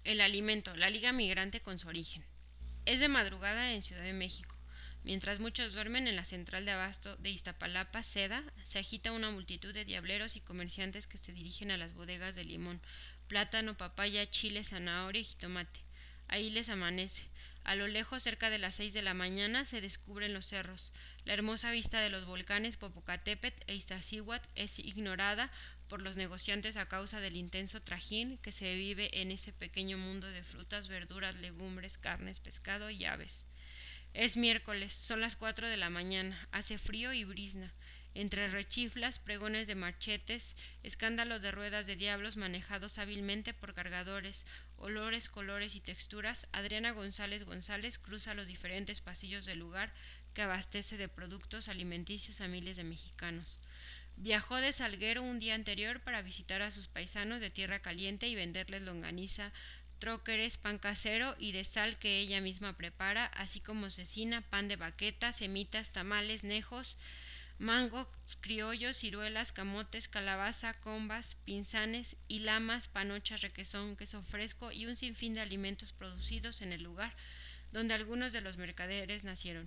El alimento, la liga migrante con su origen. Es de madrugada en Ciudad de México. Mientras muchos duermen en la central de abasto de Iztapalapa, Seda, se agita una multitud de diableros y comerciantes que se dirigen a las bodegas de limón, plátano, papaya, chile, zanahoria y jitomate. Ahí les amanece. A lo lejos, cerca de las 6 de la mañana, se descubren los cerros. La hermosa vista de los volcanes Popocatépetl e Iztaccíhuatl es ignorada por los negociantes a causa del intenso trajín que se vive en ese pequeño mundo de frutas, verduras, legumbres, carnes, pescado y aves. Es miércoles, son las 4 de la mañana, hace frío y brizna. Entre rechiflas, pregones de machetes, escándalos de ruedas de diablos manejados hábilmente por cargadores, olores, colores y texturas, Adriana González González cruza los diferentes pasillos del lugar que abastece de productos alimenticios a miles de mexicanos. Viajó de Salguero un día anterior para visitar a sus paisanos de Tierra Caliente y venderles longaniza, tróqueres, pan casero y de sal que ella misma prepara, así como cecina, pan de baqueta, semitas, tamales, nejos, mangos criollos, ciruelas, camotes, calabaza, combas, pinzanes, hilamas, panochas, requesón, queso fresco y un sinfín de alimentos producidos en el lugar donde algunos de los mercaderes nacieron.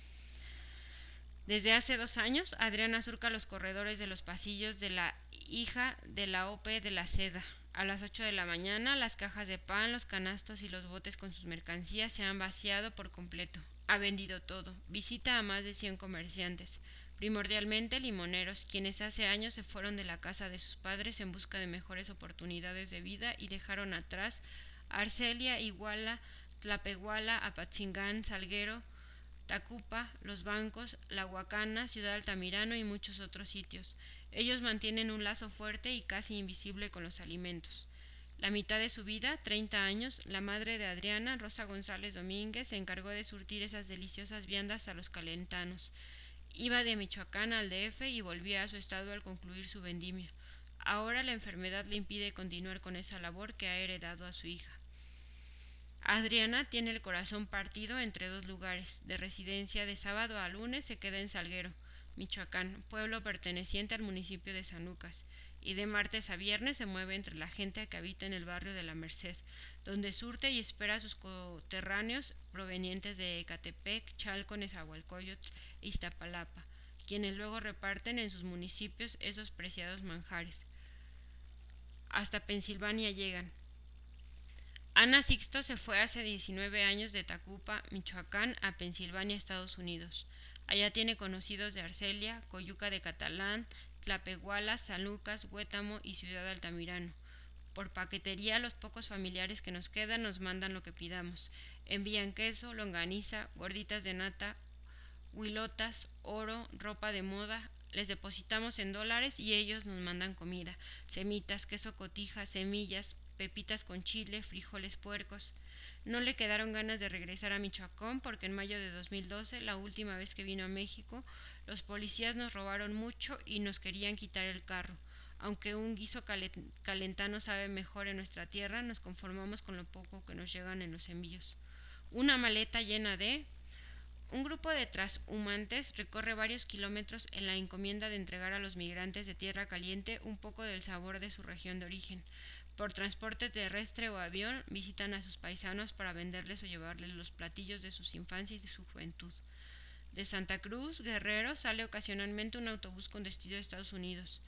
Desde hace 2 años, Adriana surca los corredores de los pasillos de la hija de la OP de la Seda. A las 8 de la mañana, las cajas de pan, los canastos y los botes con sus mercancías se han vaciado por completo. Ha vendido todo. Visita a más de 100 comerciantes, primordialmente limoneros, quienes hace años se fueron de la casa de sus padres en busca de mejores oportunidades de vida y dejaron atrás Arcelia, Iguala, Tlapehuala, Apatzingán, Salguero, Tacupa, Los Bancos, La Huacana, Ciudad Altamirano y muchos otros sitios. Ellos mantienen un lazo fuerte y casi invisible con los alimentos. La mitad de su vida, 30 años, la madre de Adriana, Rosa González Domínguez, se encargó de surtir esas deliciosas viandas a los calentanos. Iba de Michoacán al DF y volvía a su estado al concluir su vendimia. Ahora la enfermedad le impide continuar con esa labor que ha heredado a su hija. Adriana tiene el corazón partido entre 2 lugares de residencia. De sábado a lunes se queda en Salguero, Michoacán, pueblo perteneciente al municipio de San Lucas, y de martes a viernes se mueve entre la gente que habita en el barrio de la Merced, donde surte y espera a sus coterráneos provenientes de Ecatepec, Chalco, Nezahualcóyotl e Iztapalapa, quienes luego reparten en sus municipios esos preciados manjares. Hasta Pensilvania llegan. Ana Sixto se fue hace 19 años de Tacupa, Michoacán, a Pensilvania, Estados Unidos. Allá tiene conocidos de Arcelia, Coyuca de Catalán, Tlapehuala, San Lucas, Huétamo y Ciudad Altamirano. Por paquetería, los pocos familiares que nos quedan nos mandan lo que pidamos. Envían queso, longaniza, gorditas de nata, huilotas, oro, ropa de moda. Les depositamos en dólares y ellos nos mandan comida, semitas, queso cotija, semillas, pepitas con chile, frijoles puercos. No le quedaron ganas de regresar a Michoacán porque en mayo de 2012, la última vez que vino a México, los policías nos robaron mucho y nos querían quitar el carro. Aunque un guiso calentano sabe mejor en nuestra tierra, nos conformamos con lo poco que nos llegan en los envíos. Una maleta llena de... Un grupo de trashumantes recorre varios kilómetros en la encomienda de entregar a los migrantes de Tierra Caliente un poco del sabor de su región de origen. Por transporte terrestre o avión visitan a sus paisanos para venderles o llevarles los platillos de sus infancias y de su juventud. De Santa Cruz, Guerrero, sale ocasionalmente un autobús con destino a Estados Unidos.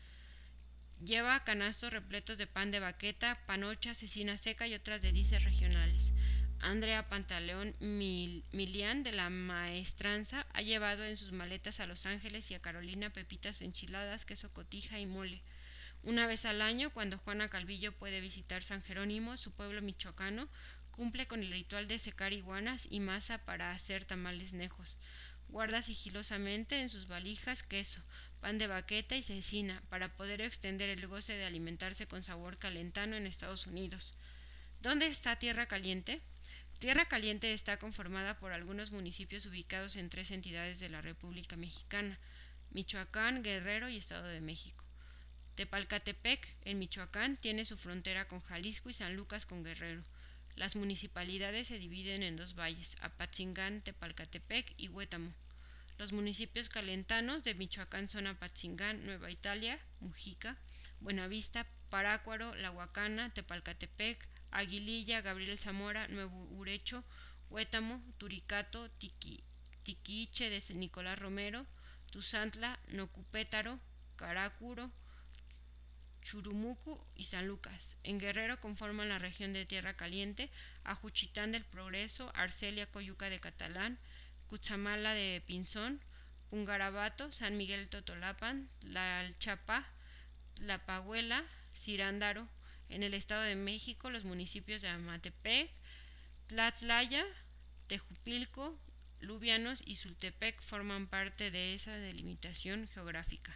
Lleva canastos repletos de pan de baqueta, panocha, cecina seca y otras delicias regionales. Andrea Pantaleón Milián de la Maestranza ha llevado en sus maletas a Los Ángeles y a Carolina pepitas enchiladas, queso cotija y mole. Una vez al año, cuando Juana Calvillo puede visitar San Jerónimo, su pueblo michoacano, cumple con el ritual de secar iguanas y masa para hacer tamales nejos. Guarda sigilosamente en sus valijas queso, pan de baqueta y cecina para poder extender el goce de alimentarse con sabor calentano en Estados Unidos. ¿Dónde está Tierra Caliente? Tierra Caliente está conformada por algunos municipios ubicados en 3 entidades de la República Mexicana: Michoacán, Guerrero y Estado de México. Tepalcatepec, en Michoacán, tiene su frontera con Jalisco y San Lucas con Guerrero. Las municipalidades se dividen en 2 valles: Apatzingán, Tepalcatepec y Huétamo. Los municipios calentanos de Michoacán son Apatzingán, Nueva Italia, Mujica, Buenavista, Parácuaro, La Huacana, Tepalcatepec, Aguililla, Gabriel Zamora, Nuevo Urecho, Huétamo, Turicato, Tiquiche de Nicolás Romero, Tuzantla, Nocupétaro, Caracuro, Churumucu y San Lucas. En Guerrero conforman la región de Tierra Caliente a Juchitán del Progreso, Arcelia, Coyuca de Catalán, Cuchamala de Pinzón, Pungarabato, San Miguel Totolapan, La Alchapa, La Pahuela, Cirándaro. En el Estado de México, los municipios de Amatepec, Tlatlaya, Tejupilco, Lubianos y Sultepec forman parte de esa delimitación geográfica.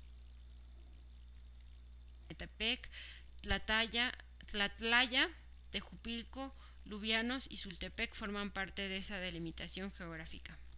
Amatepec, Tlatlaya, Tejupilco, Lubianos y Sultepec forman parte de esa delimitación geográfica.